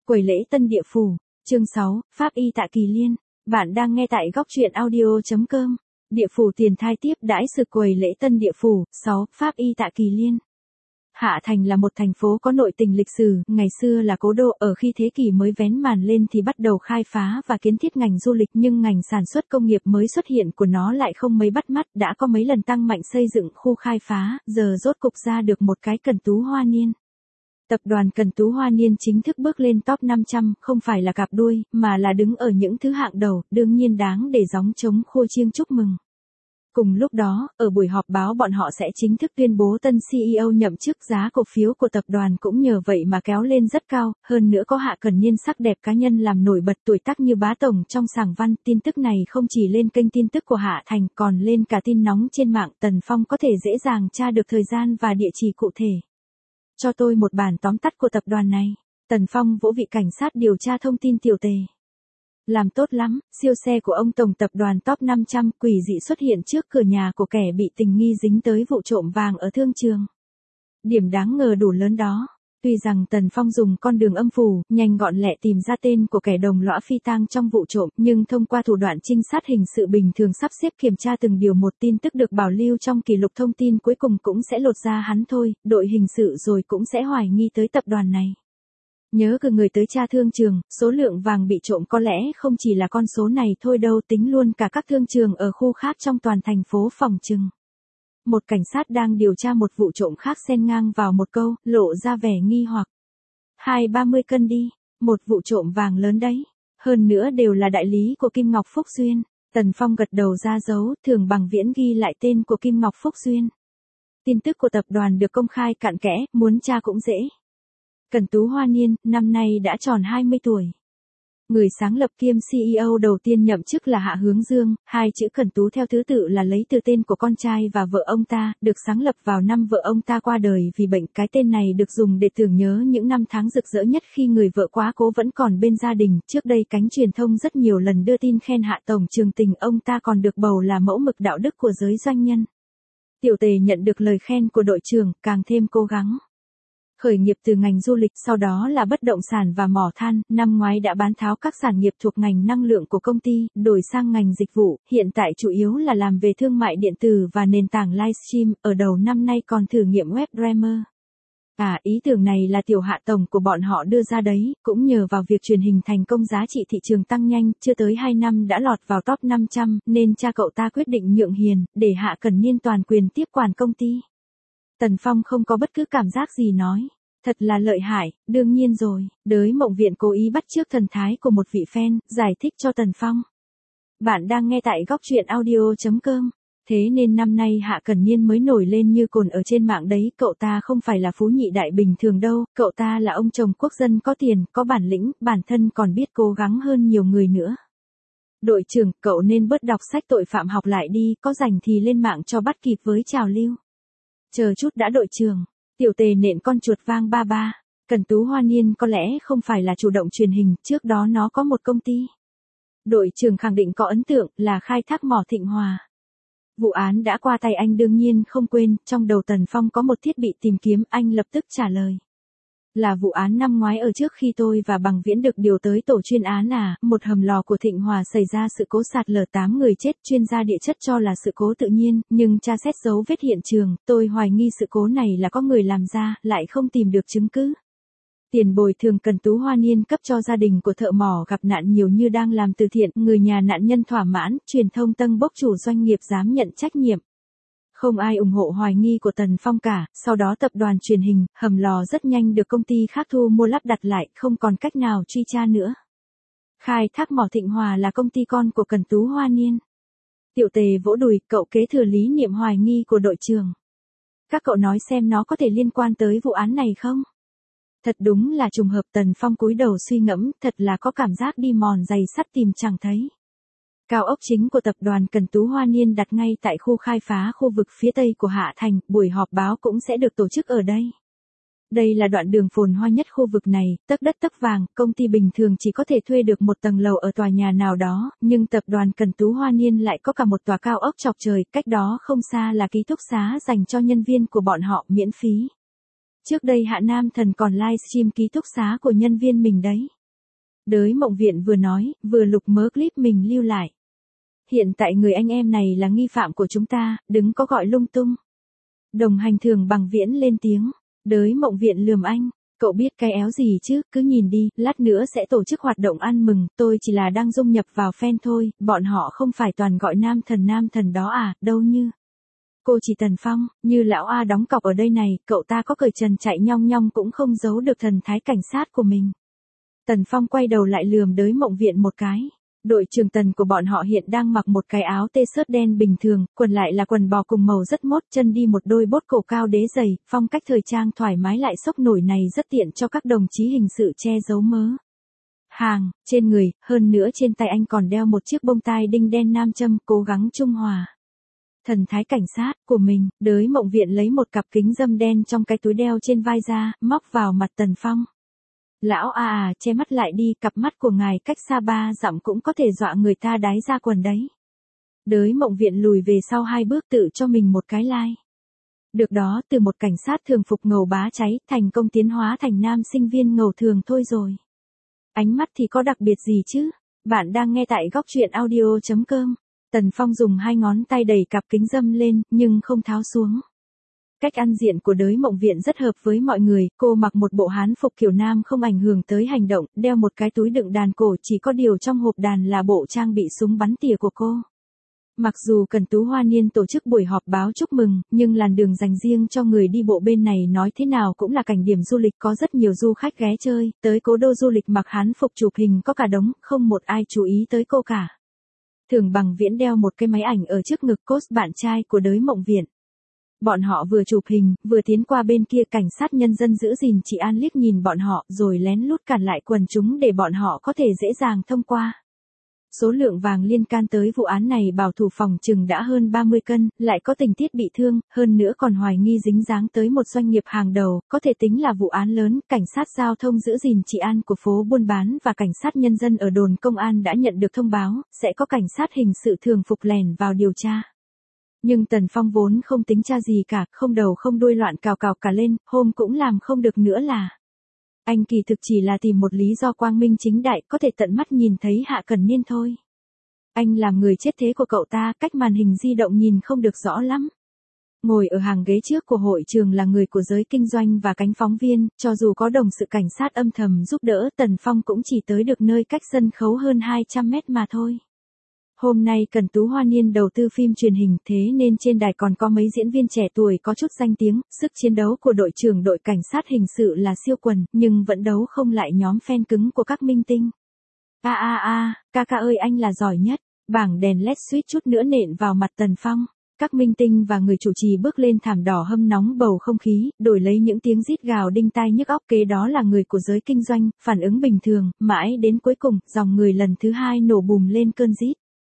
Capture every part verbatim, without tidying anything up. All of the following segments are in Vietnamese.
Quầy lễ Tân Địa Phủ, chương sáu, Pháp y Tạ Kỳ Liên. Bạn đang nghe tại góc truyện audio chấm com. Địa phủ tiền thai tiếp đãi sự quầy lễ Tân Địa Phủ, sáu, Pháp y Tạ Kỳ Liên. Hạ Thành là một thành phố có nội tình lịch sử, ngày xưa là cố đô, ở khi thế kỷ mới vén màn lên thì bắt đầu khai phá và kiến thiết ngành du lịch, nhưng ngành sản xuất công nghiệp mới xuất hiện của nó lại không mấy bắt mắt, đã có mấy lần tăng mạnh xây dựng khu khai phá, giờ rốt cục ra được một cái Cần Tú Hoa Niên. Tập đoàn Cần Tú Hoa Niên chính thức bước lên top năm trăm, không phải là cạp đuôi, mà là đứng ở những thứ hạng đầu, đương nhiên đáng để gióng trống khua chiêng chúc mừng. Cùng lúc đó, ở buổi họp báo bọn họ sẽ chính thức tuyên bố tân xê e ô nhậm chức, giá cổ phiếu của tập đoàn cũng nhờ vậy mà kéo lên rất cao, hơn nữa có Hạ Cần Niên sắc đẹp cá nhân làm nổi bật tuổi tác như bá tổng trong sảng văn. Tin tức này không chỉ lên kênh tin tức của Hạ Thành còn lên cả tin nóng trên mạng. Tần Phong có thể dễ dàng tra được thời gian và địa chỉ cụ thể. Cho tôi một bản tóm tắt của tập đoàn này. Tần Phong vỗ vị cảnh sát điều tra thông tin tiểu tề. Làm tốt lắm, siêu xe của ông tổng tập đoàn top năm trăm quỷ dị xuất hiện trước cửa nhà của kẻ bị tình nghi dính tới vụ trộm vàng ở thương trường. Điểm đáng ngờ đủ lớn đó. Tuy rằng Tần Phong dùng con đường âm phủ, nhanh gọn lẹ tìm ra tên của kẻ đồng lõa phi tang trong vụ trộm, nhưng thông qua thủ đoạn trinh sát hình sự bình thường sắp xếp kiểm tra từng điều một, tin tức được bảo lưu trong kỷ lục thông tin cuối cùng cũng sẽ lột ra hắn thôi, đội hình sự rồi cũng sẽ hoài nghi tới tập đoàn này. Nhớ cử người tới tra thương trường, số lượng vàng bị trộm có lẽ không chỉ là con số này thôi đâu, tính luôn cả các thương trường ở khu khác trong toàn thành phố phòng chừng. Một cảnh sát đang điều tra một vụ trộm khác xen ngang vào một câu, lộ ra vẻ nghi hoặc. Hai ba mươi cân đi, một vụ trộm vàng lớn đấy. Hơn nữa đều là đại lý của Kim Ngọc Phúc Duyên. Tần Phong gật đầu ra dấu, Thường Bằng Viễn ghi lại tên của Kim Ngọc Phúc Duyên. Tin tức của tập đoàn được công khai cặn kẽ, muốn tra cũng dễ. Cần Tú Hoa Niên, năm nay đã tròn hai mươi tuổi. Người sáng lập kiêm xê e ô đầu tiên nhậm chức là Hạ Hướng Dương, hai chữ Cần Tú theo thứ tự là lấy từ tên của con trai và vợ ông ta, được sáng lập vào năm vợ ông ta qua đời vì bệnh. Cái tên này được dùng để tưởng nhớ những năm tháng rực rỡ nhất khi người vợ quá cố vẫn còn bên gia đình. Trước đây cánh truyền thông rất nhiều lần đưa tin khen Hạ tổng trường tình, ông ta còn được bầu là mẫu mực đạo đức của giới doanh nhân. Tiểu tề nhận được lời khen của đội trưởng, càng thêm cố gắng. Khởi nghiệp từ ngành du lịch, sau đó là bất động sản và mỏ than, năm ngoái đã bán tháo các sản nghiệp thuộc ngành năng lượng của công ty, đổi sang ngành dịch vụ, hiện tại chủ yếu là làm về thương mại điện tử và nền tảng livestream, ở đầu năm nay còn thử nghiệm webdrammer. À, ý tưởng này là tiểu Hạ tổng của bọn họ đưa ra đấy, cũng nhờ vào việc truyền hình thành công giá trị thị trường tăng nhanh, chưa tới hai năm đã lọt vào top năm trăm, nên cha cậu ta quyết định nhượng hiền, để Hạ Cần Niên toàn quyền tiếp quản công ty. Tần Phong không có bất cứ cảm giác gì nói. Thật là lợi hại, đương nhiên rồi, Đới Mộng Viện cố ý bắt chước thần thái của một vị fan, giải thích cho Tần Phong. Bạn đang nghe tại góc truyện audio chấm com. Thế nên năm nay Hạ Cần Niên mới nổi lên như cồn ở trên mạng đấy, cậu ta không phải là phú nhị đại bình thường đâu, cậu ta là ông chồng quốc dân có tiền, có bản lĩnh, bản thân còn biết cố gắng hơn nhiều người nữa. Đội trưởng, cậu nên bớt đọc sách tội phạm học lại đi, có rảnh thì lên mạng cho bắt kịp với trào lưu. Chờ chút đã đội trưởng. Tiểu tề nện con chuột vang ba ba. Cần Tú Hoa Niên có lẽ không phải là chủ động truyền hình, trước đó nó có một công ty. Đội trưởng khẳng định có ấn tượng, là khai thác mỏ Thịnh Hòa. Vụ án đã qua tay anh đương nhiên không quên, trong đầu Tần Phong có một thiết bị tìm kiếm, anh lập tức trả lời. Là vụ án năm ngoái ở trước khi tôi và Bằng Viễn được điều tới tổ chuyên án à, một hầm lò của Thịnh Hòa xảy ra sự cố sạt lở, tám người chết, chuyên gia địa chất cho là sự cố tự nhiên, nhưng tra xét dấu vết hiện trường, tôi hoài nghi sự cố này là có người làm ra, lại không tìm được chứng cứ. Tiền bồi thường Cần Tú Hoa Niên cấp cho gia đình của thợ mỏ gặp nạn nhiều như đang làm từ thiện, người nhà nạn nhân thỏa mãn, truyền thông tâng bốc chủ doanh nghiệp dám nhận trách nhiệm. Không ai ủng hộ hoài nghi của Tần Phong cả, sau đó tập đoàn truyền hình, hầm lò rất nhanh được công ty khác thu mua lắp đặt lại, không còn cách nào truy tra nữa. Khai thác mỏ Thịnh Hòa là công ty con của Cần Tú Hoa Niên. Tiểu tề vỗ đùi, cậu kế thừa lý niệm hoài nghi của đội trưởng. Các cậu nói xem nó có thể liên quan tới vụ án này không? Thật đúng là trùng hợp. Tần Phong cúi đầu suy ngẫm, thật là có cảm giác đi mòn giày sắt tìm chẳng thấy. Cao ốc chính của tập đoàn Cần Tú Hoa Niên đặt ngay tại khu khai phá khu vực phía tây của Hạ Thành, buổi họp báo cũng sẽ được tổ chức ở đây. Đây là đoạn đường phồn hoa nhất khu vực này, tấc đất tấc vàng, công ty bình thường chỉ có thể thuê được một tầng lầu ở tòa nhà nào đó, nhưng tập đoàn Cần Tú Hoa Niên lại có cả một tòa cao ốc chọc trời, cách đó không xa là ký túc xá dành cho nhân viên của bọn họ miễn phí. Trước đây Hạ Nam Thần còn livestream ký túc xá của nhân viên mình đấy. Đới Mộng Viện vừa nói, vừa lục mớ clip mình lưu lại. Hiện tại người anh em này là nghi phạm của chúng ta, đừng có gọi lung tung. Đồng hành Thường Bằng Viễn lên tiếng. Đới Mộng Viện lườm anh. Cậu biết cái éo gì chứ, cứ nhìn đi, lát nữa sẽ tổ chức hoạt động ăn mừng, tôi chỉ là đang dung nhập vào fan thôi, bọn họ không phải toàn gọi nam thần nam thần đó à, đâu như. Cô chỉ Tần Phong, như lão A đóng cọc ở đây này, cậu ta có cởi trần chạy nhong nhong cũng không giấu được thần thái cảnh sát của mình. Tần Phong quay đầu lại lườm Đới Mộng Viện một cái. Đội trưởng Tần của bọn họ hiện đang mặc một cái áo t-shirt đen bình thường, quần lại là quần bò cùng màu rất mốt, chân đi một đôi bốt cổ cao đế dày, phong cách thời trang thoải mái lại sốc nổi này rất tiện cho các đồng chí hình sự che giấu mớ hàng trên người, hơn nữa trên tay anh còn đeo một chiếc bông tai đinh đen nam châm, cố gắng trung hòa thần thái cảnh sát của mình. Đới Mộng Viện lấy một cặp kính râm đen trong cái túi đeo trên vai ra, móc vào mặt Tần Phong. Lão à à, che mắt lại đi, cặp mắt của ngài cách xa ba dặm cũng có thể dọa người ta đái ra quần đấy. Đới Mộng Viện lùi về sau hai bước tự cho mình một cái lai. Được đó, từ một cảnh sát thường phục ngầu bá cháy, thành công tiến hóa thành nam sinh viên ngầu thường thôi rồi. Ánh mắt thì có đặc biệt gì chứ? Bạn đang nghe tại góc truyện audio chấm com. Tần Phong dùng hai ngón tay đẩy cặp kính râm lên, nhưng không tháo xuống. Cách ăn diện của Đới Mộng Viện rất hợp với mọi người, cô mặc một bộ hán phục kiểu nam không ảnh hưởng tới hành động, đeo một cái túi đựng đàn cổ, chỉ có điều trong hộp đàn là bộ trang bị súng bắn tỉa của cô. Mặc dù Cần Tú Hoa Niên tổ chức buổi họp báo chúc mừng, nhưng làn đường dành riêng cho người đi bộ bên này nói thế nào cũng là cảnh điểm du lịch, có rất nhiều du khách ghé chơi, tới cố đô du lịch mặc hán phục chụp hình có cả đống, không một ai chú ý tới cô cả. Thường Bằng Viễn đeo một cái máy ảnh ở trước ngực cos bạn trai của Đới Mộng Viện. Bọn họ vừa chụp hình, vừa tiến qua bên kia, cảnh sát nhân dân giữ gìn trị an liếc nhìn bọn họ rồi lén lút cản lại quần chúng để bọn họ có thể dễ dàng thông qua. Số lượng vàng liên can tới vụ án này bảo thủ phòng chừng đã hơn ba mươi cân, lại có tình tiết bị thương, hơn nữa còn hoài nghi dính dáng tới một doanh nghiệp hàng đầu, có thể tính là vụ án lớn. Cảnh sát giao thông giữ gìn trị an của phố buôn bán và cảnh sát nhân dân ở đồn công an đã nhận được thông báo, sẽ có cảnh sát hình sự thường phục lẻn vào điều tra. Nhưng Tần Phong vốn không tính tra gì cả, không đầu không đuôi loạn cào cào cả lên, hôm cũng làm không được nữa là. Anh kỳ thực chỉ là tìm một lý do quang minh chính đại, có thể tận mắt nhìn thấy Hạ Cẩn Niên thôi. Anh làm người chết thế của cậu ta, cách màn hình di động nhìn không được rõ lắm. Ngồi ở hàng ghế trước của hội trường là người của giới kinh doanh và cánh phóng viên, cho dù có đồng sự cảnh sát âm thầm giúp đỡ, Tần Phong cũng chỉ tới được nơi cách sân khấu hơn hai trăm mét mà thôi. Hôm nay Cần Tú Hoa Niên đầu tư phim truyền hình, thế nên trên đài còn có mấy diễn viên trẻ tuổi có chút danh tiếng, sức chiến đấu của đội trưởng đội cảnh sát hình sự là siêu quần, nhưng vẫn đấu không lại nhóm fan cứng của các minh tinh. A a a, ca ca ơi anh là giỏi nhất, bảng đèn led suýt chút nữa nện vào mặt Tần Phong. Các minh tinh và người chủ trì bước lên thảm đỏ hâm nóng bầu không khí, đổi lấy những tiếng rít gào đinh tai nhức óc, kế đó là người của giới kinh doanh, phản ứng bình thường, mãi đến cuối cùng, dòng người lần thứ hai nổ bùm lên cơn rít.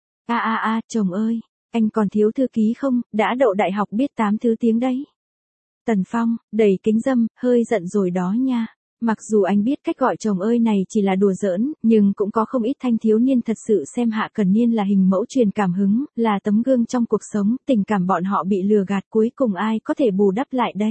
A a a, chồng ơi, anh còn thiếu thư ký không, đã đậu đại học biết tám thứ tiếng đấy. Tần Phong, đẩy kính râm, hơi giận rồi đó nha. Mặc dù anh biết cách gọi chồng ơi này chỉ là đùa giỡn, nhưng cũng có không ít thanh thiếu niên thật sự xem Hạ Cẩn Niên là hình mẫu truyền cảm hứng, là tấm gương trong cuộc sống, tình cảm bọn họ bị lừa gạt, cuối cùng ai có thể bù đắp lại đây.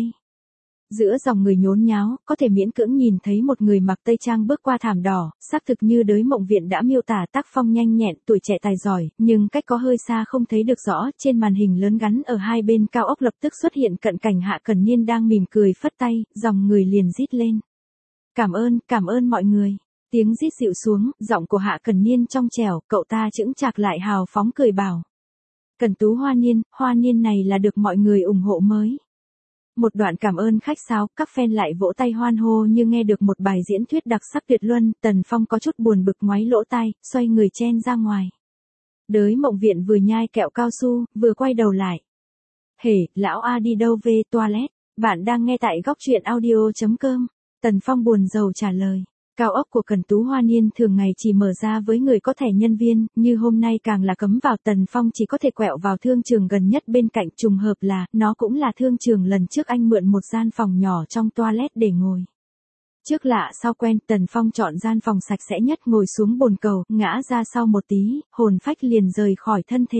Giữa dòng người nhốn nháo, có thể miễn cưỡng nhìn thấy một người mặc tây trang bước qua thảm đỏ, xác thực như Đới Mộng Viện đã miêu tả, tác phong nhanh nhẹn, tuổi trẻ tài giỏi, nhưng cách có hơi xa không thấy được rõ, trên màn hình lớn gắn ở hai bên cao ốc lập tức xuất hiện cận cảnh Hạ Cẩn Niên đang mỉm cười phất tay, dòng người liền rít lên. Cảm ơn, cảm ơn mọi người. Tiếng rít dịu xuống, giọng của Hạ Cẩn Niên trong trẻo, cậu ta chững chạc lại hào phóng cười bảo. Cần Tú Hoa Niên, Hoa Niên này là được mọi người ủng hộ mới. Một đoạn cảm ơn khách sáo, các fan lại vỗ tay hoan hô như nghe được một bài diễn thuyết đặc sắc tuyệt luân. Tần Phong có chút buồn bực ngoáy lỗ tai, xoay người chen ra ngoài. Đới Mộng Viện vừa nhai kẹo cao su, vừa quay đầu lại. Hề, lão A đi đâu về toilet? Bạn đang nghe tại góc truyện audio chấm com. Tần Phong buồn rầu trả lời. Cao ốc của Cần Tú Hoa Niên thường ngày chỉ mở ra với người có thẻ nhân viên, như hôm nay càng là cấm vào. Tần Phong chỉ có thể quẹo vào thương trường gần nhất bên cạnh, trùng hợp là, nó cũng là thương trường lần trước anh mượn một gian phòng nhỏ trong toilet để ngồi. Trước lạ sau quen, Tần Phong chọn gian phòng sạch sẽ nhất, ngồi xuống bồn cầu, ngã ra sau một tí, hồn phách liền rời khỏi thân thể.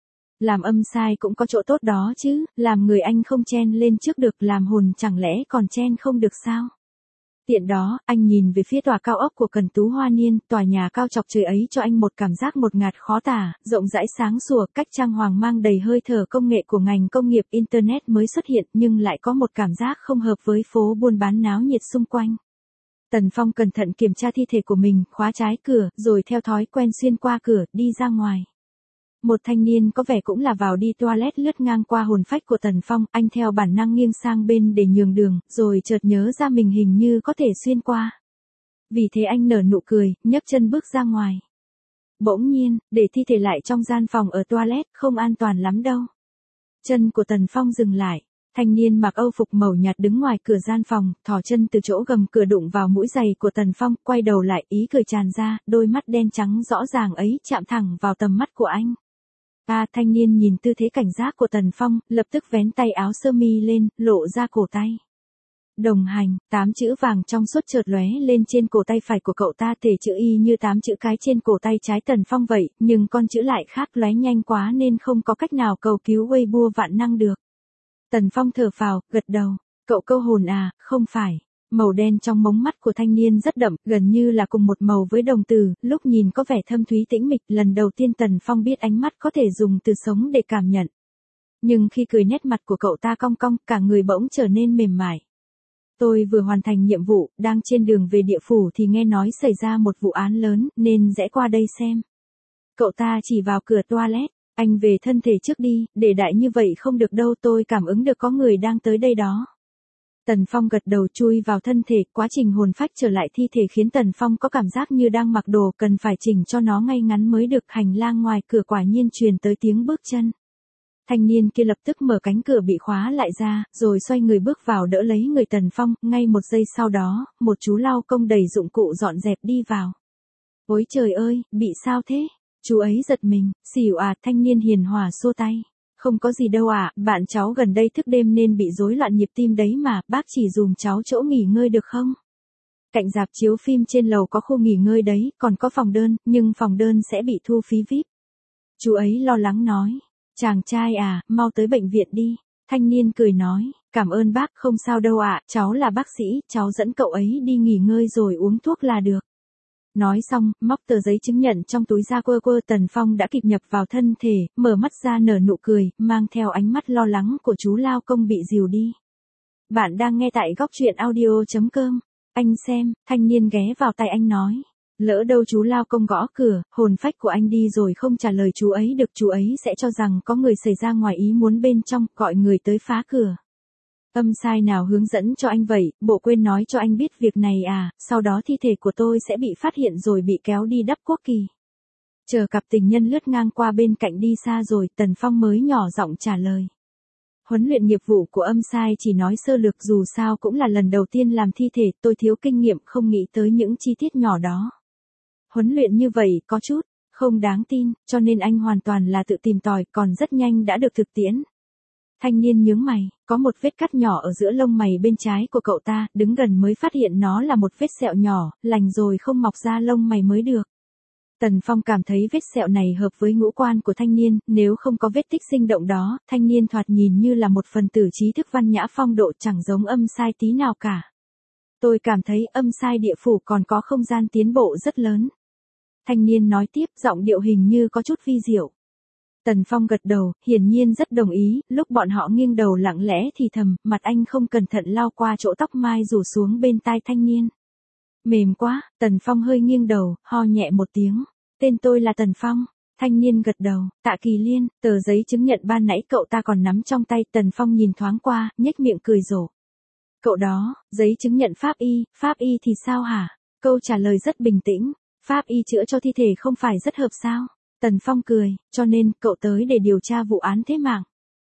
Làm âm sai cũng có chỗ tốt đó chứ, làm người anh không chen lên trước được, làm hồn chẳng lẽ còn chen không được sao? Tiện đó, anh nhìn về phía tòa cao ốc của Cần Tú Hoa Niên, tòa nhà cao chọc trời ấy cho anh một cảm giác một ngạt khó tả, rộng rãi sáng sủa, cách trang hoàng mang đầy hơi thở công nghệ của ngành công nghiệp Internet mới xuất hiện nhưng lại có một cảm giác không hợp với phố buôn bán náo nhiệt xung quanh. Tần Phong cẩn thận kiểm tra thi thể của mình, khóa trái cửa, rồi theo thói quen xuyên qua cửa, đi ra ngoài. Một thanh niên có vẻ cũng là vào đi toilet lướt ngang qua hồn phách của Tần Phong, anh theo bản năng nghiêng sang bên để nhường đường, rồi chợt nhớ ra mình hình như có thể xuyên qua. Vì thế anh nở nụ cười, nhấc chân bước ra ngoài. Bỗng nhiên, để thi thể lại trong gian phòng ở toilet, không an toàn lắm đâu. Chân của Tần Phong dừng lại. Thanh niên mặc âu phục màu nhạt đứng ngoài cửa gian phòng, thò chân từ chỗ gầm cửa đụng vào mũi giày của Tần Phong, quay đầu lại, ý cười tràn ra, đôi mắt đen trắng rõ ràng ấy chạm thẳng vào tầm mắt của anh. À, thanh niên nhìn tư thế cảnh giác của Tần Phong, lập tức vén tay áo sơ mi lên, lộ ra cổ tay. Đồng hành, tám chữ vàng trong suốt chợt lóe lên trên cổ tay phải của cậu ta, thể chữ Y như tám chữ cái trên cổ tay trái Tần Phong vậy, nhưng con chữ lại khác, lóe nhanh quá nên không có cách nào cầu cứu Weibo vạn năng được. Tần Phong thở phào, gật đầu. Cậu câu hồn à, không phải. Màu đen trong mống mắt của thanh niên rất đậm, gần như là cùng một màu với đồng tử, lúc nhìn có vẻ thâm thúy tĩnh mịch, lần đầu tiên Tần Phong biết ánh mắt có thể dùng từ sống để cảm nhận. Nhưng khi cười nét mặt của cậu ta cong cong, cả người bỗng trở nên mềm mại. Tôi vừa hoàn thành nhiệm vụ, đang trên đường về địa phủ thì nghe nói xảy ra một vụ án lớn, nên rẽ qua đây xem. Cậu ta chỉ vào cửa toilet. Anh về thân thể trước đi, để đại như vậy không được đâu, tôi cảm ứng được có người đang tới đây đó. Tần Phong gật đầu chui vào thân thể, quá trình hồn phách trở lại thi thể khiến Tần Phong có cảm giác như đang mặc đồ, cần phải chỉnh cho nó ngay ngắn mới được. Hành lang ngoài cửa quả nhiên truyền tới tiếng bước chân. Thanh niên kia lập tức mở cánh cửa bị khóa lại ra, rồi xoay người bước vào đỡ lấy người Tần Phong, ngay một giây sau đó, một chú lao công đầy dụng cụ dọn dẹp đi vào. Ôi trời ơi, bị sao thế? Chú ấy giật mình, xỉu à, thanh niên hiền hòa xua tay. Không có gì đâu ạ, à, bạn cháu gần đây thức đêm nên bị rối loạn nhịp tim đấy mà, bác chỉ dùm cháu chỗ nghỉ ngơi được không? Cạnh rạp chiếu phim trên lầu có khu nghỉ ngơi đấy, còn có phòng đơn, nhưng phòng đơn sẽ bị thu phí vi ai pi. Chú ấy lo lắng nói. Chàng trai à, mau tới bệnh viện đi. Thanh niên cười nói, cảm ơn bác, không sao đâu ạ, à, cháu là bác sĩ, cháu dẫn cậu ấy đi nghỉ ngơi rồi uống thuốc là được. Nói xong, móc tờ giấy chứng nhận trong túi ra quơ quơ. Tần Phong đã kịp nhập vào thân thể, mở mắt ra nở nụ cười, mang theo ánh mắt lo lắng của chú lao công bị dìu đi. Bạn đang nghe tại góc truyện audio chấm com. Anh xem, thanh niên ghé vào tay anh nói. Lỡ đâu chú lao công gõ cửa, hồn phách của anh đi rồi không trả lời chú ấy được, chú ấy sẽ cho rằng có người xảy ra ngoài ý muốn bên trong, gọi người tới phá cửa. Âm sai nào hướng dẫn cho anh vậy, bộ quên nói cho anh biết việc này à, sau đó thi thể của tôi sẽ bị phát hiện rồi bị kéo đi đắp quốc kỳ. Chờ cặp tình nhân lướt ngang qua bên cạnh đi xa rồi, Tần Phong mới nhỏ giọng trả lời. Huấn luyện nghiệp vụ của âm sai chỉ nói sơ lược, dù sao cũng là lần đầu tiên làm thi thể, tôi thiếu kinh nghiệm không nghĩ tới những chi tiết nhỏ đó. Huấn luyện như vậy có chút không đáng tin, cho nên anh hoàn toàn là tự tìm tòi, còn rất nhanh đã được thực tiễn. Thanh niên nhướng mày, có một vết cắt nhỏ ở giữa lông mày bên trái của cậu ta, đứng gần mới phát hiện nó là một vết sẹo nhỏ, lành rồi không mọc ra lông mày mới được. Tần Phong cảm thấy vết sẹo này hợp với ngũ quan của thanh niên, nếu không có vết tích sinh động đó, thanh niên thoạt nhìn như là một phần tử trí thức văn nhã phong độ, chẳng giống âm sai tí nào cả. Tôi cảm thấy âm sai địa phủ còn có không gian tiến bộ rất lớn. Thanh niên nói tiếp, giọng điệu hình như có chút vi diệu. Tần Phong gật đầu, hiển nhiên rất đồng ý, lúc bọn họ nghiêng đầu lặng lẽ thì thầm, mặt anh không cẩn thận lao qua chỗ tóc mai rủ xuống bên tai thanh niên. Mềm quá, Tần Phong hơi nghiêng đầu, ho nhẹ một tiếng. Tên tôi là Tần Phong. Thanh niên gật đầu, Tạ Kỳ Liên, tờ giấy chứng nhận ban nãy cậu ta còn nắm trong tay. Tần Phong nhìn thoáng qua, nhếch miệng cười rộ. Cậu đó, giấy chứng nhận pháp y, pháp y thì sao hả? Câu trả lời rất bình tĩnh, pháp y chữa cho thi thể không phải rất hợp sao? Tần Phong cười, cho nên, cậu tới để điều tra vụ án thế mạng.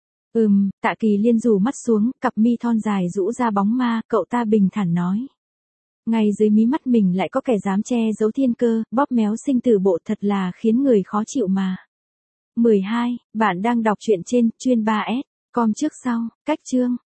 Ừm, Tạ Kỳ Liên rủ mắt xuống, cặp mi thon dài rũ ra bóng ma, cậu ta bình thản nói. Ngay dưới mí mắt mình lại có kẻ dám che giấu thiên cơ, bóp méo sinh tử bộ, thật là khiến người khó chịu mà. mười hai, bạn đang đọc truyện trên, chuyên ba S, com trước sau, cách chương.